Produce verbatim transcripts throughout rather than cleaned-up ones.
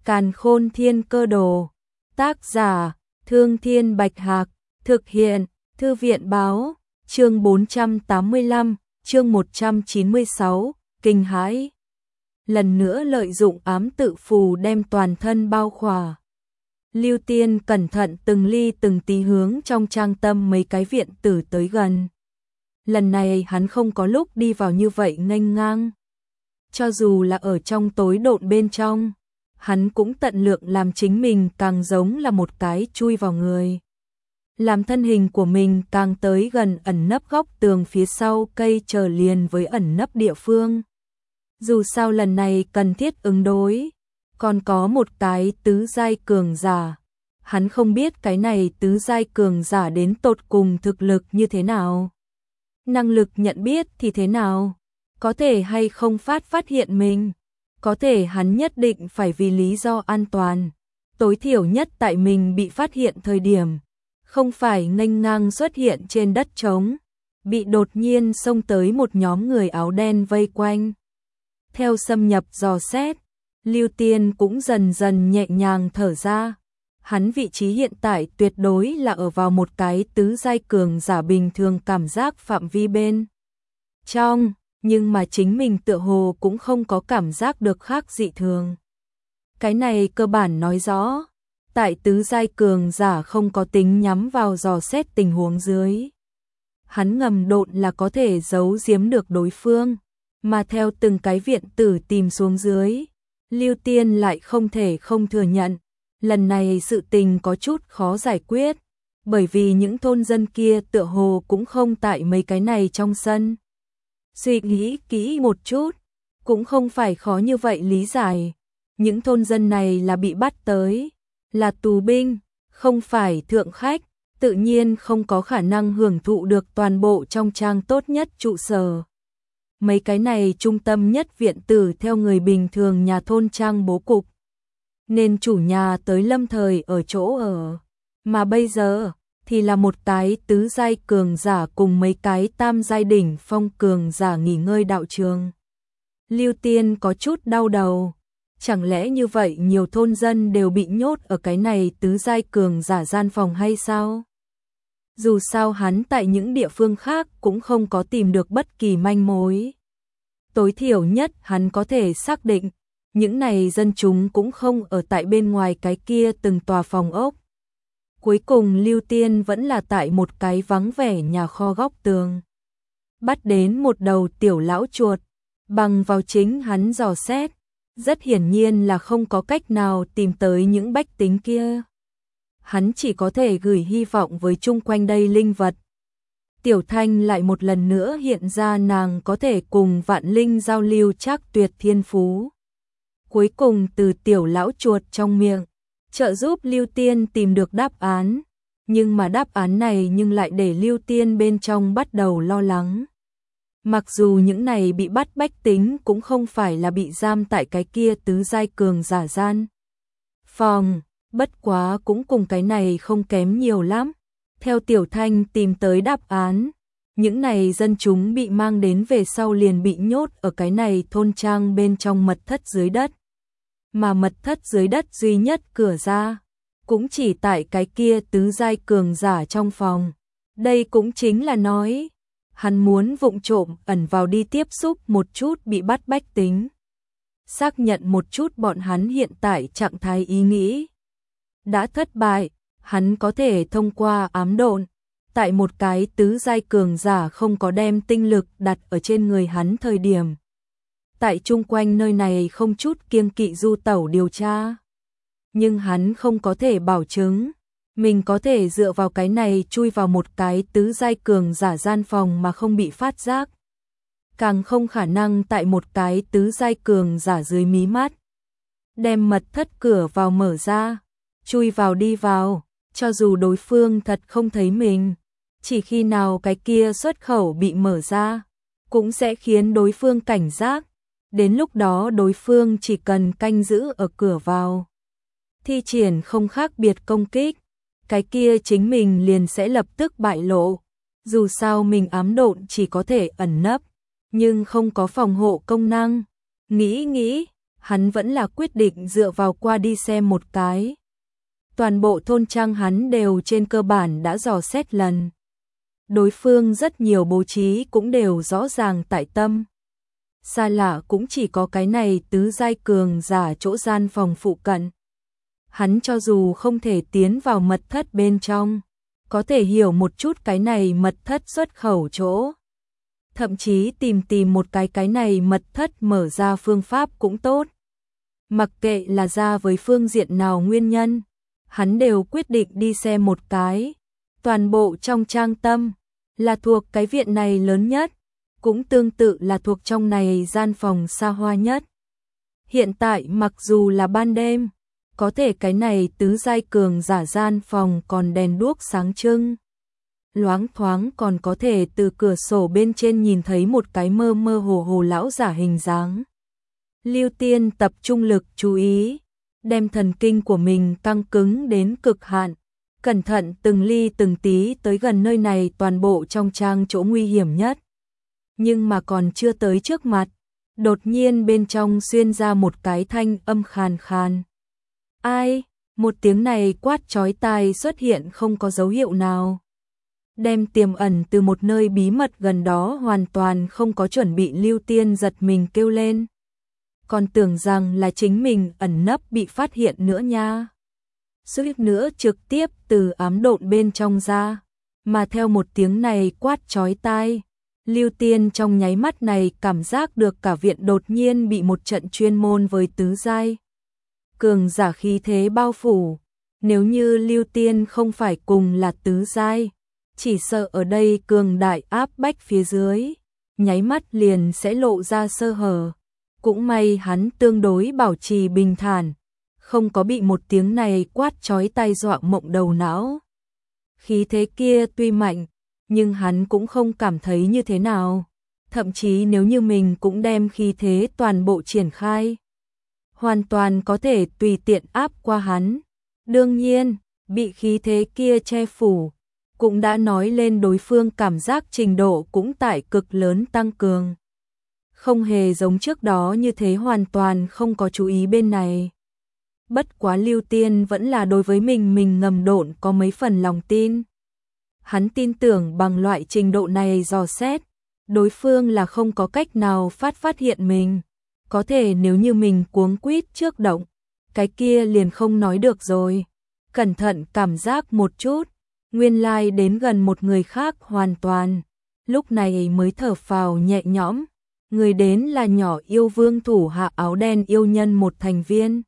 Càn Khôn Thiên Cơ Đồ. Tác giả: Thương Thiên Bạch Hạc. Thực hiện: Thư viện Báo. Chương bốn trăm tám mươi lăm, chương một trăm chín mươi sáu, kinh hãi. Lần nữa lợi dụng ám tự phù đem toàn thân bao khỏa. Lưu Tiên cẩn thận từng ly từng tí hướng trong trang tâm mấy cái viện tử tới gần. Lần này hắn không có lúc đi vào như vậy nghênh ngang. Cho dù là ở trong tối độn bên trong, hắn cũng tận lượng làm chính mình càng giống là một cái chui vào người. Làm thân hình của mình càng tới gần ẩn nấp góc tường phía sau cây chờ liền với ẩn nấp địa phương. Dù sao lần này cần thiết ứng đối, còn có một cái tứ giai cường giả. Hắn không biết cái này tứ giai cường giả đến tột cùng thực lực như thế nào. Năng lực nhận biết thì thế nào? Có thể hay không phát phát hiện mình? Có thể hắn nhất định phải vì lý do an toàn. Tối thiểu nhất tại mình bị phát hiện thời điểm. Không phải nghênh ngang xuất hiện trên đất trống. Bị đột nhiên xông tới một nhóm người áo đen vây quanh. Theo xâm nhập dò xét, Lưu Tiên cũng dần dần nhẹ nhàng thở ra. Hắn vị trí hiện tại tuyệt đối là ở vào một cái tứ giai cường giả bình thường cảm giác phạm vi bên trong, nhưng mà chính mình tựa hồ cũng không có cảm giác được khác dị thường. Cái này cơ bản nói rõ, tại tứ giai cường giả không có tính nhắm vào dò xét tình huống dưới. Hắn ngầm độn là có thể giấu giếm được đối phương, mà theo từng cái viện tử tìm xuống dưới, Lưu Tiên lại không thể không thừa nhận. Lần này sự tình có chút khó giải quyết, bởi vì những thôn dân kia tựa hồ cũng không tại mấy cái này trong sân. Suy nghĩ kỹ một chút, cũng không phải khó như vậy lý giải. Những thôn dân này là bị bắt tới, là tù binh, không phải thượng khách, tự nhiên không có khả năng hưởng thụ được toàn bộ trong trang tốt nhất trụ sở. Mấy cái này trung tâm nhất viện tử theo người bình thường nhà thôn trang bố cục. Nên chủ nhà tới lâm thời ở chỗ ở, mà bây giờ thì là một cái tứ giai cường giả cùng mấy cái tam giai đỉnh phong cường giả nghỉ ngơi đạo trường. Lưu Tiên có chút đau đầu, chẳng lẽ như vậy nhiều thôn dân đều bị nhốt ở cái này tứ giai cường giả gian phòng hay sao? Dù sao hắn tại những địa phương khác cũng không có tìm được bất kỳ manh mối. Tối thiểu nhất hắn có thể xác định những này dân chúng cũng không ở tại bên ngoài cái kia từng tòa phòng ốc. Cuối cùng Lưu Tiên vẫn là tại một cái vắng vẻ nhà kho góc tường. Bắt đến một đầu tiểu lão chuột, bằng vào chính hắn dò xét, rất hiển nhiên là không có cách nào tìm tới những bách tính kia. Hắn chỉ có thể gửi hy vọng với chung quanh đây linh vật. Tiểu Thanh lại một lần nữa hiện ra nàng có thể cùng vạn linh giao lưu trác tuyệt thiên phú. Cuối cùng từ tiểu lão chuột trong miệng, trợ giúp Lưu Tiên tìm được đáp án, nhưng mà đáp án này nhưng lại để Lưu Tiên bên trong bắt đầu lo lắng. Mặc dù những này bị bắt bách tính cũng không phải là bị giam tại cái kia tứ giai cường giả gian phòng, bất quá cũng cùng cái này không kém nhiều lắm. Theo Tiểu Thanh tìm tới đáp án, những này dân chúng bị mang đến về sau liền bị nhốt ở cái này thôn trang bên trong mật thất dưới đất. Mà mật thất dưới đất duy nhất cửa ra, cũng chỉ tại cái kia tứ giai cường giả trong phòng. Đây cũng chính là nói, hắn muốn vụng trộm ẩn vào đi tiếp xúc một chút bị bắt bách tính. Xác nhận một chút bọn hắn hiện tại trạng thái ý nghĩ. Đã thất bại, hắn có thể thông qua ám độn, tại một cái tứ giai cường giả không có đem tinh lực đặt ở trên người hắn thời điểm. Tại chung quanh nơi này không chút kiêng kỵ du tẩu điều tra. Nhưng hắn không có thể bảo chứng, mình có thể dựa vào cái này chui vào một cái tứ giai cường giả gian phòng mà không bị phát giác. Càng không khả năng tại một cái tứ giai cường giả dưới mí mắt. Đem mật thất cửa vào mở ra, chui vào đi vào, cho dù đối phương thật không thấy mình. Chỉ khi nào cái kia xuất khẩu bị mở ra, cũng sẽ khiến đối phương cảnh giác. Đến lúc đó đối phương chỉ cần canh giữ ở cửa vào, thi triển không khác biệt công kích, cái kia chính mình liền sẽ lập tức bại lộ. Dù sao mình ám độn chỉ có thể ẩn nấp, nhưng không có phòng hộ công năng. Nghĩ nghĩ, hắn vẫn là quyết định dựa vào qua đi xem một cái. Toàn bộ thôn trang hắn đều trên cơ bản đã dò xét lần. Đối phương rất nhiều bố trí cũng đều rõ ràng tại tâm. Xa lạ cũng chỉ có cái này tứ giai cường giả chỗ gian phòng phụ cận. Hắn cho dù không thể tiến vào mật thất bên trong, có thể hiểu một chút cái này mật thất xuất khẩu chỗ. Thậm chí tìm tìm một cái cái này mật thất mở ra phương pháp cũng tốt. Mặc kệ là ra với phương diện nào nguyên nhân, hắn đều quyết định đi xem một cái. Toàn bộ trong trang tâm, là thuộc cái viện này lớn nhất, cũng tương tự là thuộc trong này gian phòng xa hoa nhất. Hiện tại mặc dù là ban đêm, có thể cái này tứ giai cường giả gian phòng còn đèn đuốc sáng trưng. Loáng thoáng còn có thể từ cửa sổ bên trên nhìn thấy một cái mơ mơ hồ hồ lão giả hình dáng. Lưu Tiên tập trung lực chú ý, đem thần kinh của mình căng cứng đến cực hạn, cẩn thận từng ly từng tí tới gần nơi này toàn bộ trong trang chỗ nguy hiểm nhất. Nhưng mà còn chưa tới trước mặt, đột nhiên bên trong xuyên ra một cái thanh âm khàn khàn. Ai? Một tiếng này quát chói tai xuất hiện không có dấu hiệu nào. Đem tiềm ẩn từ một nơi bí mật gần đó hoàn toàn không có chuẩn bị Lưu Tiên giật mình kêu lên. Còn tưởng rằng là chính mình ẩn nấp bị phát hiện nữa nha. Suýt nữa trực tiếp từ ám độn bên trong ra, mà theo một tiếng này quát chói tai, Lưu Tiên trong nháy mắt này cảm giác được cả viện đột nhiên bị một trận chuyên môn với tứ giai cường giả khí thế bao phủ. Nếu như Lưu Tiên không phải cùng là tứ giai, chỉ sợ ở đây cường đại áp bách phía dưới, nháy mắt liền sẽ lộ ra sơ hở. Cũng may hắn tương đối bảo trì bình thản, không có bị một tiếng này quát chói tai dọa mộng đầu não. Khí thế kia tuy mạnh, nhưng hắn cũng không cảm thấy như thế nào. Thậm chí nếu như mình cũng đem khí thế toàn bộ triển khai, hoàn toàn có thể tùy tiện áp qua hắn. Đương nhiên, bị khí thế kia che phủ, cũng đã nói lên đối phương cảm giác trình độ cũng tại cực lớn tăng cường. Không hề giống trước đó như thế hoàn toàn không có chú ý bên này. Bất quá Lưu Tiên vẫn là đối với mình mình ngầm độn có mấy phần lòng tin. Hắn tin tưởng bằng loại trình độ này dò xét, đối phương là không có cách nào phát phát hiện mình. Có thể nếu như mình cuống quýt trước động, cái kia liền không nói được rồi. Cẩn thận cảm giác một chút, nguyên lai like đến gần một người khác hoàn toàn. Lúc này mới thở phào nhẹ nhõm. Người đến là nhỏ yêu vương thủ hạ áo đen yêu nhân một thành viên.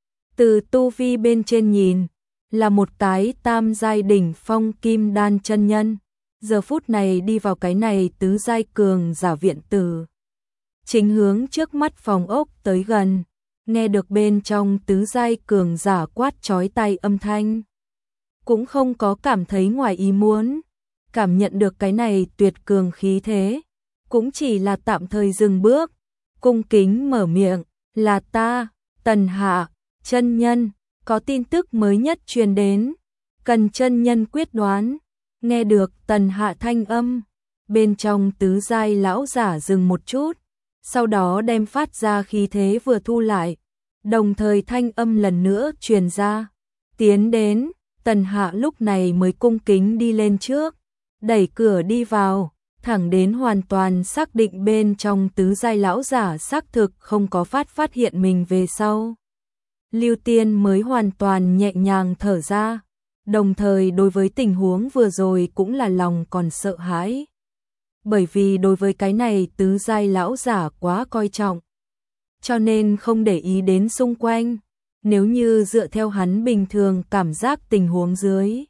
Từ tu vi bên trên nhìn, là một cái tam giai đỉnh phong kim đan chân nhân. Giờ phút này đi vào cái này tứ giai cường giả viện tử. Chính hướng trước mắt phòng ốc tới gần, nghe được bên trong tứ giai cường giả quát chói tai âm thanh. Cũng không có cảm thấy ngoài ý muốn, cảm nhận được cái này tuyệt cường khí thế. Cũng chỉ là tạm thời dừng bước, cung kính mở miệng, là ta, Tần Hạ, chân nhân, có tin tức mới nhất truyền đến, cần chân nhân quyết đoán. Nghe được Tần Hạ thanh âm, bên trong tứ giai lão giả dừng một chút, sau đó đem phát ra khí thế vừa thu lại, đồng thời thanh âm lần nữa truyền ra, tiến đến. Tần Hạ lúc này mới cung kính đi lên trước, đẩy cửa đi vào. Thẳng đến hoàn toàn xác định bên trong tứ giai lão giả xác thực không có phát phát hiện mình về sau. Lưu Tiên mới hoàn toàn nhẹ nhàng thở ra, đồng thời đối với tình huống vừa rồi cũng là lòng còn sợ hãi. Bởi vì đối với cái này tứ giai lão giả quá coi trọng, cho nên không để ý đến xung quanh. Nếu như dựa theo hắn bình thường cảm giác tình huống dưới,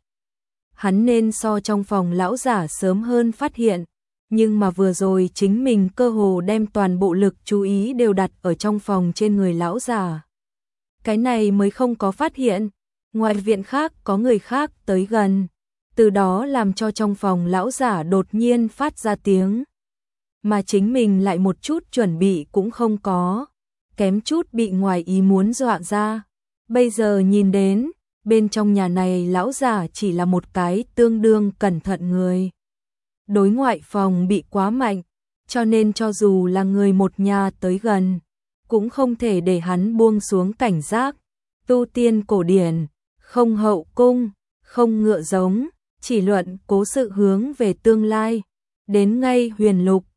hắn nên so trong phòng lão giả sớm hơn phát hiện. Nhưng mà vừa rồi chính mình cơ hồ đem toàn bộ lực chú ý đều đặt ở trong phòng trên người lão già. Cái này mới không có phát hiện, ngoài viện khác có người khác tới gần, từ đó làm cho trong phòng lão giả đột nhiên phát ra tiếng. Mà chính mình lại một chút chuẩn bị cũng không có, kém chút bị ngoài ý muốn dọa ra. Bây giờ nhìn đến, bên trong nhà này lão già chỉ là một cái tương đương cẩn thận người. Đối ngoại phòng bị quá mạnh, cho nên cho dù là người một nhà tới gần, cũng không thể để hắn buông xuống cảnh giác. Tu tiên cổ điển, không hậu cung, không ngựa giống, chỉ luận cố sự hướng về tương lai. Đến ngay huyền lục,